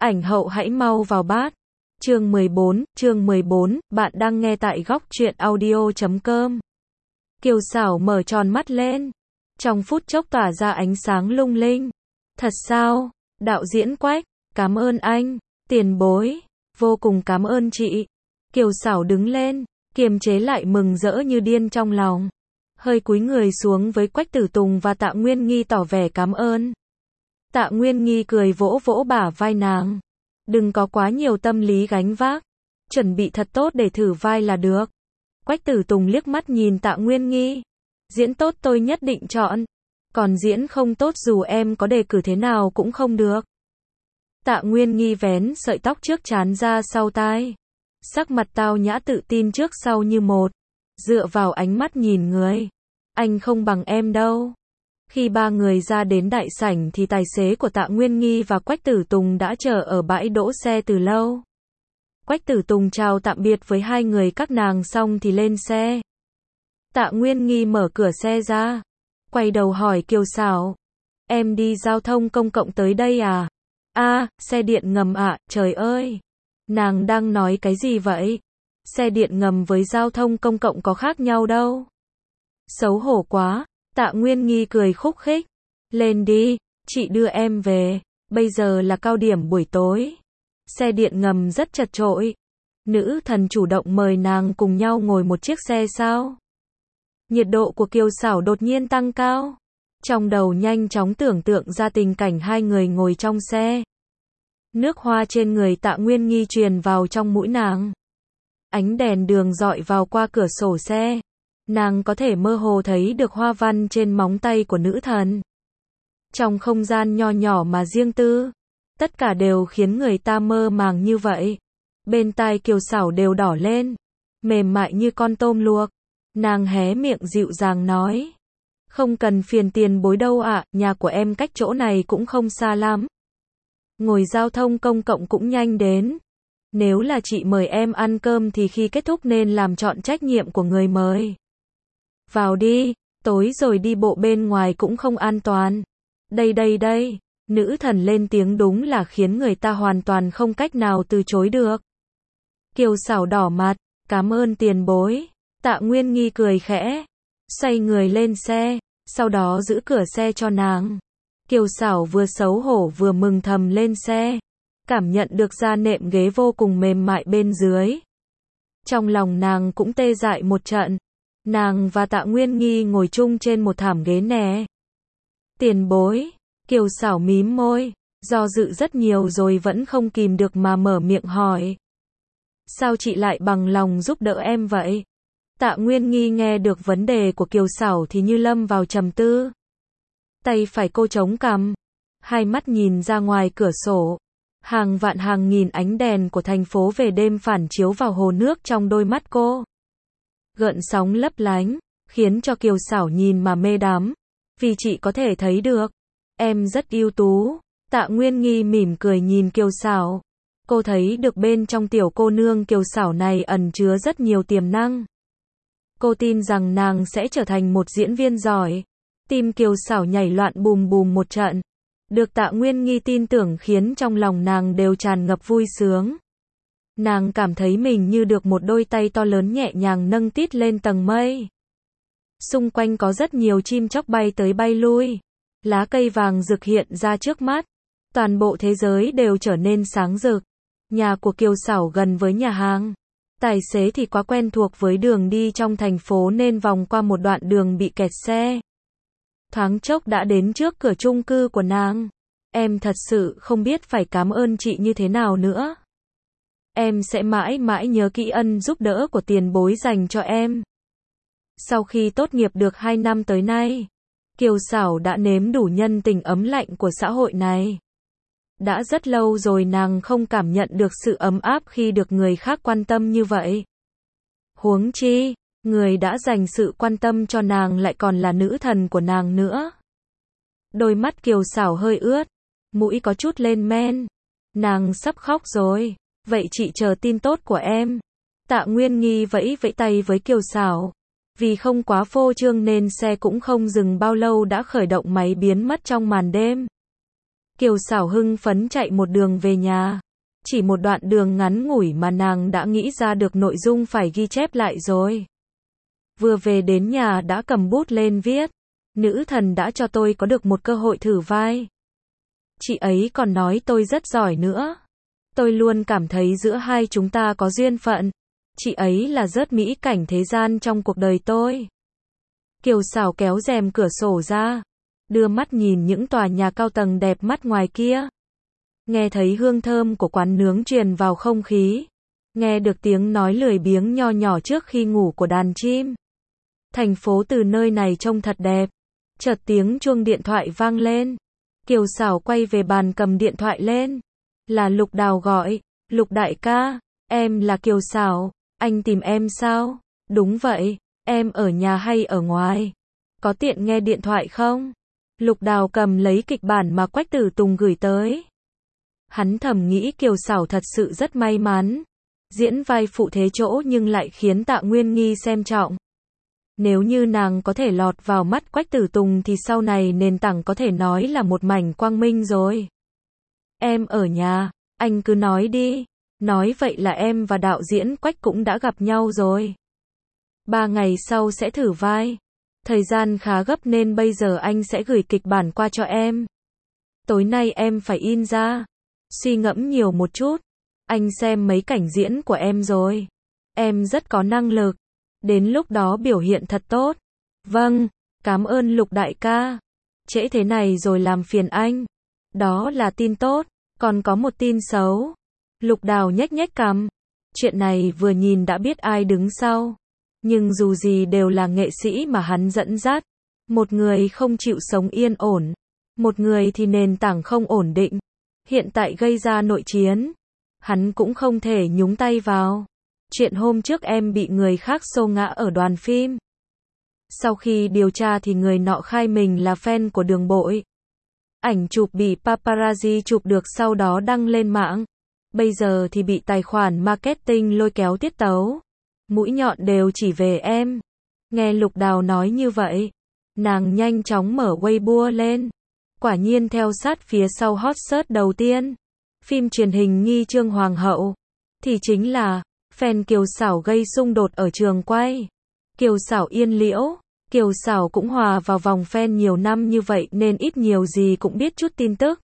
Ảnh hậu hãy mau vào bát. Chương 14, bạn đang nghe tại góc truyện audio.com. Kiều Xảo mở tròn mắt lên. Trong phút chốc tỏa ra ánh sáng lung linh. Thật sao? Đạo diễn Quách, cảm ơn anh, tiền bối, vô cùng cảm ơn chị. Kiều Xảo đứng lên, kiềm chế lại mừng rỡ như điên trong lòng. Hơi cúi người xuống với Quách Tử Tùng và Tạ Nguyên Nghi tỏ vẻ cảm ơn. Tạ Nguyên Nghi cười vỗ vỗ bả vai nàng. Đừng có quá nhiều tâm lý gánh vác. Chuẩn bị thật tốt để thử vai là được. Quách Tử Tùng liếc mắt nhìn Tạ Nguyên Nghi. Diễn tốt tôi nhất định chọn. Còn diễn không tốt dù em có đề cử thế nào cũng không được. Tạ Nguyên Nghi vén sợi tóc trước trán ra sau tai. Sắc mặt tao nhã tự tin trước sau như một. Dựa vào ánh mắt nhìn người. Anh không bằng em đâu. Khi ba người ra đến đại sảnh thì tài xế của Tạ Nguyên Nghi và Quách Tử Tùng đã chờ ở bãi đỗ xe từ lâu. Quách Tử Tùng chào tạm biệt với hai người các nàng xong thì lên xe. Tạ Nguyên Nghi mở cửa xe ra. Quay đầu hỏi Kiều Xảo. Em đi giao thông công cộng tới đây à? Xe điện ngầm ạ, trời ơi. Nàng đang nói cái gì vậy? Xe điện ngầm với giao thông công cộng có khác nhau đâu. Xấu hổ quá. Tạ Nguyên Nghi cười khúc khích. Lên đi, chị đưa em về. Bây giờ là cao điểm buổi tối. Xe điện ngầm rất chật chội. Nữ thần chủ động mời nàng cùng nhau ngồi một chiếc xe sao? Nhiệt độ của Kiều Xảo đột nhiên tăng cao. Trong đầu nhanh chóng tưởng tượng ra tình cảnh hai người ngồi trong xe. Nước hoa trên người Tạ Nguyên Nghi truyền vào trong mũi nàng. Ánh đèn đường dọi vào qua cửa sổ xe. Nàng có thể mơ hồ thấy được hoa văn trên móng tay của nữ thần. Trong không gian nho nhỏ mà riêng tư, tất cả đều khiến người ta mơ màng như vậy. Bên tai Kiều Xảo đều đỏ lên, mềm mại như con tôm luộc. Nàng hé miệng dịu dàng nói. Không cần phiền tiền bối đâu ạ, nhà của em cách chỗ này cũng không xa lắm. Ngồi giao thông công cộng cũng nhanh đến. Nếu là chị mời em ăn cơm thì khi kết thúc nên làm trọn trách nhiệm của người mời. Vào đi, tối rồi đi bộ bên ngoài cũng không an toàn. Đây, nữ thần lên tiếng đúng là khiến người ta hoàn toàn không cách nào từ chối được. Kiều Xảo đỏ mặt, cảm ơn tiền bối. Tạ Nguyên Nghi cười khẽ, xoay người lên xe, sau đó giữ cửa xe cho nàng. Kiều Xảo vừa xấu hổ vừa mừng thầm lên xe, cảm nhận được da nệm ghế vô cùng mềm mại bên dưới. Trong lòng nàng cũng tê dại một trận. Nàng và Tạ Nguyên Nghi ngồi chung trên một thảm ghế nè. Tiền bối, Kiều Xảo mím môi, do dự rất nhiều rồi vẫn không kìm được mà mở miệng hỏi. Sao chị lại bằng lòng giúp đỡ em vậy? Tạ Nguyên Nghi nghe được vấn đề của Kiều Xảo thì như lâm vào trầm tư. Tay phải cô chống cằm, hai mắt nhìn ra ngoài cửa sổ. Hàng vạn hàng nghìn ánh đèn của thành phố về đêm phản chiếu vào hồ nước trong đôi mắt cô. Gợn sóng lấp lánh, khiến cho Kiều Xảo nhìn mà mê đắm. Vì chị có thể thấy được, em rất ưu tú. Tạ Nguyên Nghi mỉm cười nhìn Kiều Xảo. Cô thấy được bên trong tiểu cô nương Kiều Xảo này ẩn chứa rất nhiều tiềm năng. Cô tin rằng nàng sẽ trở thành một diễn viên giỏi. Tim Kiều Xảo nhảy loạn bùm bùm một trận. Được Tạ Nguyên Nghi tin tưởng khiến trong lòng nàng đều tràn ngập vui sướng. Nàng cảm thấy mình như được một đôi tay to lớn nhẹ nhàng nâng tít lên tầng mây. Xung quanh có rất nhiều chim chóc bay tới bay lui. Lá cây vàng rực hiện ra trước mắt. Toàn bộ thế giới đều trở nên sáng rực. Nhà của Kiều Xảo gần với nhà hàng. Tài xế thì quá quen thuộc với đường đi trong thành phố nên vòng qua một đoạn đường bị kẹt xe. Thoáng chốc đã đến trước cửa chung cư của nàng. Em thật sự không biết phải cảm ơn chị như thế nào nữa. Em sẽ mãi mãi nhớ kỹ ân giúp đỡ của tiền bối dành cho em. Sau khi tốt nghiệp được 2 năm tới nay, Kiều Xảo đã nếm đủ nhân tình ấm lạnh của xã hội này. Đã rất lâu rồi nàng không cảm nhận được sự ấm áp khi được người khác quan tâm như vậy. Huống chi, người đã dành sự quan tâm cho nàng lại còn là nữ thần của nàng nữa. Đôi mắt Kiều Xảo hơi ướt, mũi có chút lên men. Nàng sắp khóc rồi. Vậy chị chờ tin tốt của em. Tạ Nguyên Nghi vẫy vẫy tay với Kiều Xảo. Vì không quá phô trương nên xe cũng không dừng bao lâu đã khởi động máy biến mất trong màn đêm. Kiều Sảo hưng phấn chạy một đường về nhà. Chỉ một đoạn đường ngắn ngủi mà nàng đã nghĩ ra được nội dung phải ghi chép lại rồi. Vừa về đến nhà đã cầm bút lên viết. Nữ thần đã cho tôi có được một cơ hội thử vai. Chị ấy còn nói tôi rất giỏi nữa. Tôi luôn cảm thấy giữa hai chúng ta có duyên phận. Chị ấy là rớt mỹ cảnh thế gian trong cuộc đời tôi. Kiều Sảo kéo rèm cửa sổ ra, đưa mắt nhìn những tòa nhà cao tầng đẹp mắt ngoài kia. Nghe thấy hương thơm của quán nướng truyền vào không khí. Nghe được tiếng nói lười biếng nho nhỏ trước khi ngủ của đàn chim. Thành phố từ nơi này trông thật đẹp. Chợt tiếng chuông điện thoại vang lên. Kiều Sảo quay về bàn cầm điện thoại lên. Là Lục Đào gọi. Lục đại ca, em là Kiều Sảo, anh tìm em sao? Đúng vậy, em ở nhà hay ở ngoài? Có tiện nghe điện thoại không? Lục Đào cầm lấy kịch bản mà Quách Tử Tùng gửi tới. Hắn thầm nghĩ Kiều Sảo thật sự rất may mắn. Diễn vai phụ thế chỗ nhưng lại khiến Tạ Nguyên Nghi xem trọng. Nếu như nàng có thể lọt vào mắt Quách Tử Tùng thì sau này nền tảng có thể nói là một mảnh quang minh rồi. Em ở nhà, anh cứ nói đi. Nói vậy là em và đạo diễn Quách cũng đã gặp nhau rồi. 3 ngày sau sẽ thử vai. Thời gian khá gấp nên bây giờ anh sẽ gửi kịch bản qua cho em. Tối nay em phải in ra. Suy ngẫm nhiều một chút. Anh xem mấy cảnh diễn của em rồi. Em rất có năng lực. Đến lúc đó biểu hiện thật tốt. Vâng, cảm ơn Lục đại ca. Trễ thế này rồi làm phiền anh. Đó là tin tốt, còn có một tin xấu. Lục Đào nhếch nhếch cằm. Chuyện này vừa nhìn đã biết ai đứng sau. Nhưng dù gì đều là nghệ sĩ mà hắn dẫn dắt. Một người không chịu sống yên ổn. Một người thì nền tảng không ổn định. Hiện tại gây ra nội chiến. Hắn cũng không thể nhúng tay vào. Chuyện hôm trước em bị người khác xô ngã ở đoàn phim. Sau khi điều tra thì người nọ khai mình là fan của Đường Bội. Ảnh chụp bị paparazzi chụp được sau đó đăng lên mạng. Bây giờ thì bị tài khoản marketing lôi kéo tiết tấu. Mũi nhọn đều chỉ về em. Nghe Lục Đào nói như vậy, nàng nhanh chóng mở Weibo lên. Quả nhiên theo sát phía sau hot search đầu tiên. Phim truyền hình Nghi Trương Hoàng hậu. Thì chính là fan Kiều Sảo gây xung đột ở trường quay. Kiều Sảo yên liễu. Kiều Sảo cũng hòa vào vòng fan nhiều năm như vậy nên ít nhiều gì cũng biết chút tin tức.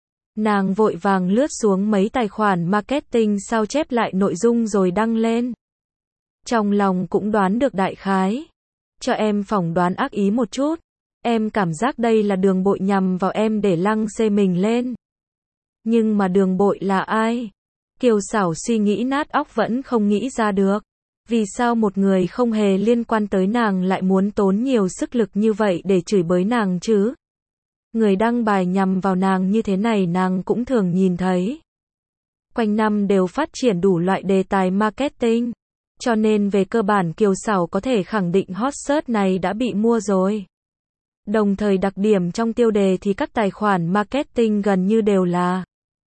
Nàng vội vàng lướt xuống mấy tài khoản marketing sao chép lại nội dung rồi đăng lên. Trong lòng cũng đoán được đại khái. Cho em phỏng đoán ác ý một chút. Em cảm giác đây là Đường Bội nhằm vào em để lăng xê mình lên. Nhưng mà Đường Bội là ai? Kiều Sảo suy nghĩ nát óc vẫn không nghĩ ra được. Vì sao một người không hề liên quan tới nàng lại muốn tốn nhiều sức lực như vậy để chửi bới nàng chứ? Người đăng bài nhằm vào nàng như thế này nàng cũng thường nhìn thấy. Quanh năm đều phát triển đủ loại đề tài marketing. Cho nên về cơ bản Kiều Sảo có thể khẳng định hot search này đã bị mua rồi. Đồng thời đặc điểm trong tiêu đề thì các tài khoản marketing gần như đều là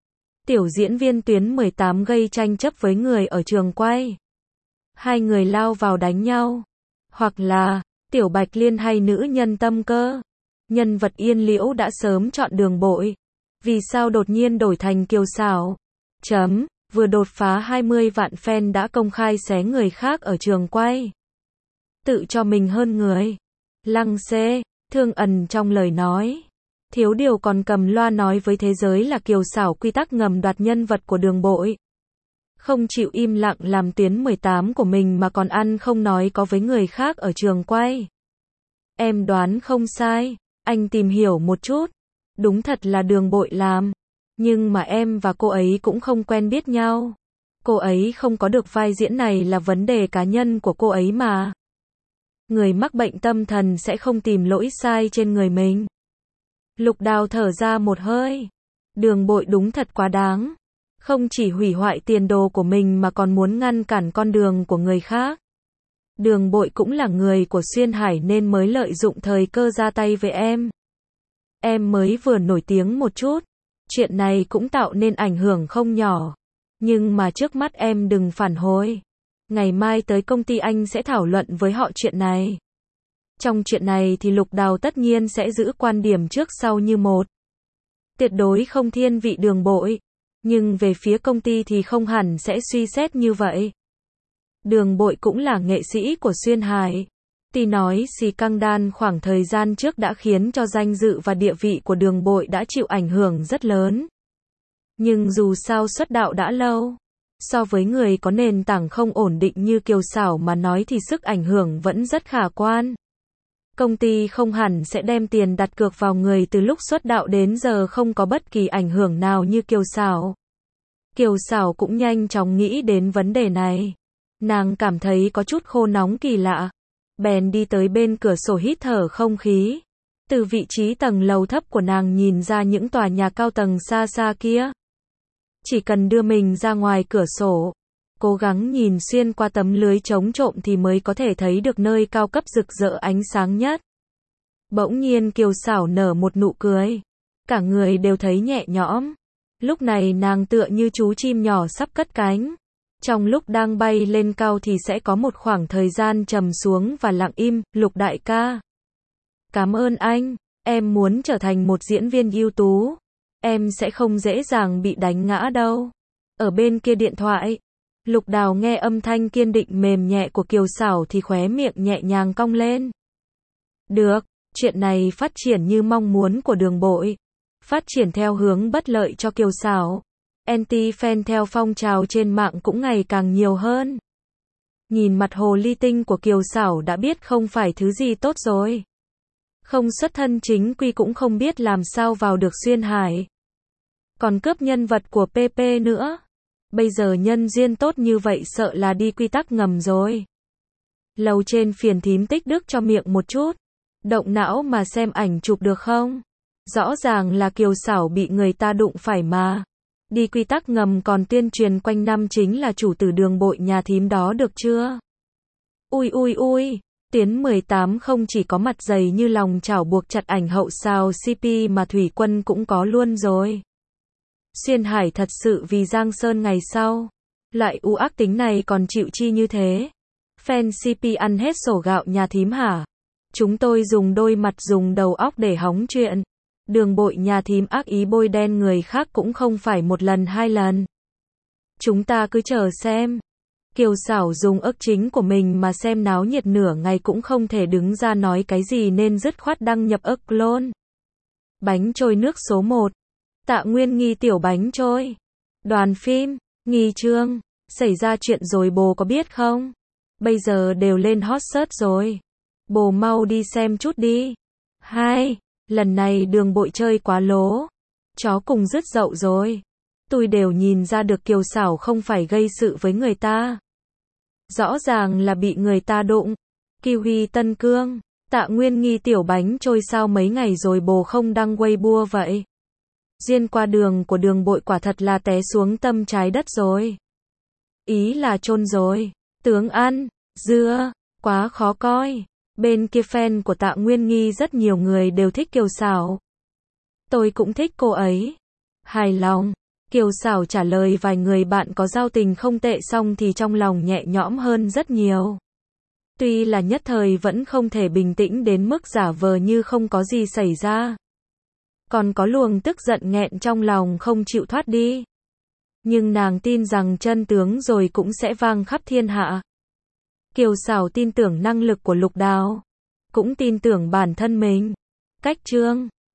tiểu diễn viên tuyến 18 gây tranh chấp với người ở trường quay. Hai người lao vào đánh nhau. Hoặc là Tiểu Bạch Liên hay nữ nhân tâm cơ. Nhân vật Yên Liễu đã sớm chọn Đường Bội. Vì sao đột nhiên đổi thành Kiều Sảo? Vừa đột phá 20 vạn fan đã công khai xé người khác ở trường quay. Tự cho mình hơn người. Lăng xê, thương ẩn trong lời nói. Thiếu điều còn cầm loa nói với thế giới là Kiều Sảo quy tắc ngầm đoạt nhân vật của Đường Bội. Không chịu im lặng làm tuyến 18 của mình mà còn ăn không nói có với người khác ở trường quay. Em đoán không sai, anh tìm hiểu một chút. Đúng thật là Đường Bội làm. Nhưng mà em và cô ấy cũng không quen biết nhau. Cô ấy không có được vai diễn này là vấn đề cá nhân của cô ấy mà. Người mắc bệnh tâm thần sẽ không tìm lỗi sai trên người mình. Lục Đào thở ra một hơi. Đường Bội đúng thật quá đáng. Không chỉ hủy hoại tiền đồ của mình mà còn muốn ngăn cản con đường của người khác. Đường Bội cũng là người của Xuyên Hải nên mới lợi dụng thời cơ ra tay với em. Em mới vừa nổi tiếng một chút. Chuyện này cũng tạo nên ảnh hưởng không nhỏ. Nhưng mà trước mắt em đừng phản hồi. Ngày mai tới công ty anh sẽ thảo luận với họ chuyện này. Trong chuyện này thì Lục Đào tất nhiên sẽ giữ quan điểm trước sau như một. tuyệt đối không thiên vị Đường Bội. Nhưng về phía công ty thì không hẳn sẽ suy xét như vậy. Đường Bội cũng là nghệ sĩ của Xuyên Hải. Tuy nói scandal khoảng thời gian trước đã khiến cho danh dự và địa vị của Đường Bội đã chịu ảnh hưởng rất lớn. Nhưng dù sao xuất đạo đã lâu, so với người có nền tảng không ổn định như Kiều Xảo mà nói thì sức ảnh hưởng vẫn rất khả quan. Công ty không hẳn sẽ đem tiền đặt cược vào người từ lúc xuất đạo đến giờ không có bất kỳ ảnh hưởng nào như Kiều Xảo. Kiều Xảo cũng nhanh chóng nghĩ đến vấn đề này. Nàng cảm thấy có chút khô nóng kỳ lạ. Bèn đi tới bên cửa sổ hít thở không khí. Từ vị trí tầng lầu thấp của nàng nhìn ra những tòa nhà cao tầng xa xa kia. Chỉ cần đưa mình ra ngoài cửa sổ, cố gắng nhìn xuyên qua tấm lưới chống trộm thì mới có thể thấy được nơi cao cấp rực rỡ ánh sáng nhất. Bỗng nhiên Kiều Xảo nở một nụ cười. Cả người đều thấy nhẹ nhõm. Lúc này nàng tựa như chú chim nhỏ sắp cất cánh. Trong lúc đang bay lên cao thì sẽ có một khoảng thời gian trầm xuống và lặng im. Lục đại ca, cảm ơn anh, em muốn trở thành một diễn viên ưu tú. Em sẽ không dễ dàng bị đánh ngã đâu. Ở bên kia điện thoại, Lục Đào nghe âm thanh kiên định mềm nhẹ của Kiều Xảo thì khóe miệng nhẹ nhàng cong lên. Được, chuyện này phát triển như mong muốn của Đường Bội. Phát triển theo hướng bất lợi cho Kiều Xảo. Anti-fan theo phong trào trên mạng cũng ngày càng nhiều hơn. Nhìn mặt hồ ly tinh của Kiều Xảo đã biết không phải thứ gì tốt rồi. Không xuất thân chính quy cũng không biết làm sao vào được Xuyên Hải. Còn cướp nhân vật của PP nữa. Bây giờ nhân duyên tốt như vậy sợ là đi quy tắc ngầm rồi. Lầu trên phiền thím tích đức cho miệng một chút. Động não mà xem ảnh chụp được không? Rõ ràng là Kiều Xảo bị người ta đụng phải mà. Đi quy tắc ngầm còn tuyên truyền quanh năm chính là chủ tử Đường Bội nhà thím đó được chưa? Ui ui ui, Tiến 18 không chỉ có mặt dày như lòng chảo buộc chặt ảnh hậu sao CP mà Thủy Quân cũng có luôn rồi. Xuyên Hải thật sự vì Giang Sơn ngày sau. Loại u ác tính này còn chịu chi như thế. Fan CP ăn hết sổ gạo nhà thím hả? Chúng tôi dùng đôi mặt dùng đầu óc để hóng chuyện. Đường Bội nhà thím ác ý bôi đen người khác cũng không phải một lần hai lần. Chúng ta cứ chờ xem. Kiều Xảo dùng ức chính của mình mà xem náo nhiệt nửa ngày cũng không thể đứng ra nói cái gì nên dứt khoát đăng nhập ức clone. Bánh trôi nước số 1. Tạ Nguyên Nghi tiểu bánh trôi. Đoàn phim, Nghi Trương, xảy ra chuyện rồi bồ có biết không? Bây giờ đều lên hot search rồi. Bồ mau đi xem chút đi. 2. Lần này Đường Bội chơi quá lố. Chó cùng dứt dậu rồi. Tôi đều nhìn ra được Kiều Xảo không phải gây sự với người ta. Rõ ràng là bị người ta đụng. Kiwi Tân Cương, Tạ Nguyên Nghi tiểu bánh trôi sao mấy ngày rồi bồ không đăng Weibo vậy? Duyên qua đường của Đường Bội quả thật là té xuống tâm trái đất rồi. Ý là chôn rồi. Tướng ăn, dưa, quá khó coi. Bên kia fan của Tạ Nguyên Nghi rất nhiều người đều thích Kiều Xảo. Tôi cũng thích cô ấy. Hài lòng. Kiều Xảo trả lời vài người bạn có giao tình không tệ xong thì trong lòng nhẹ nhõm hơn rất nhiều. Tuy là nhất thời vẫn không thể bình tĩnh đến mức giả vờ như không có gì xảy ra. Còn có luồng tức giận nghẹn trong lòng không chịu thoát đi. Nhưng nàng tin rằng chân tướng rồi cũng sẽ vang khắp thiên hạ. Kiều Xảo tin tưởng năng lực của Lục Đào. Cũng tin tưởng bản thân mình. Cách chương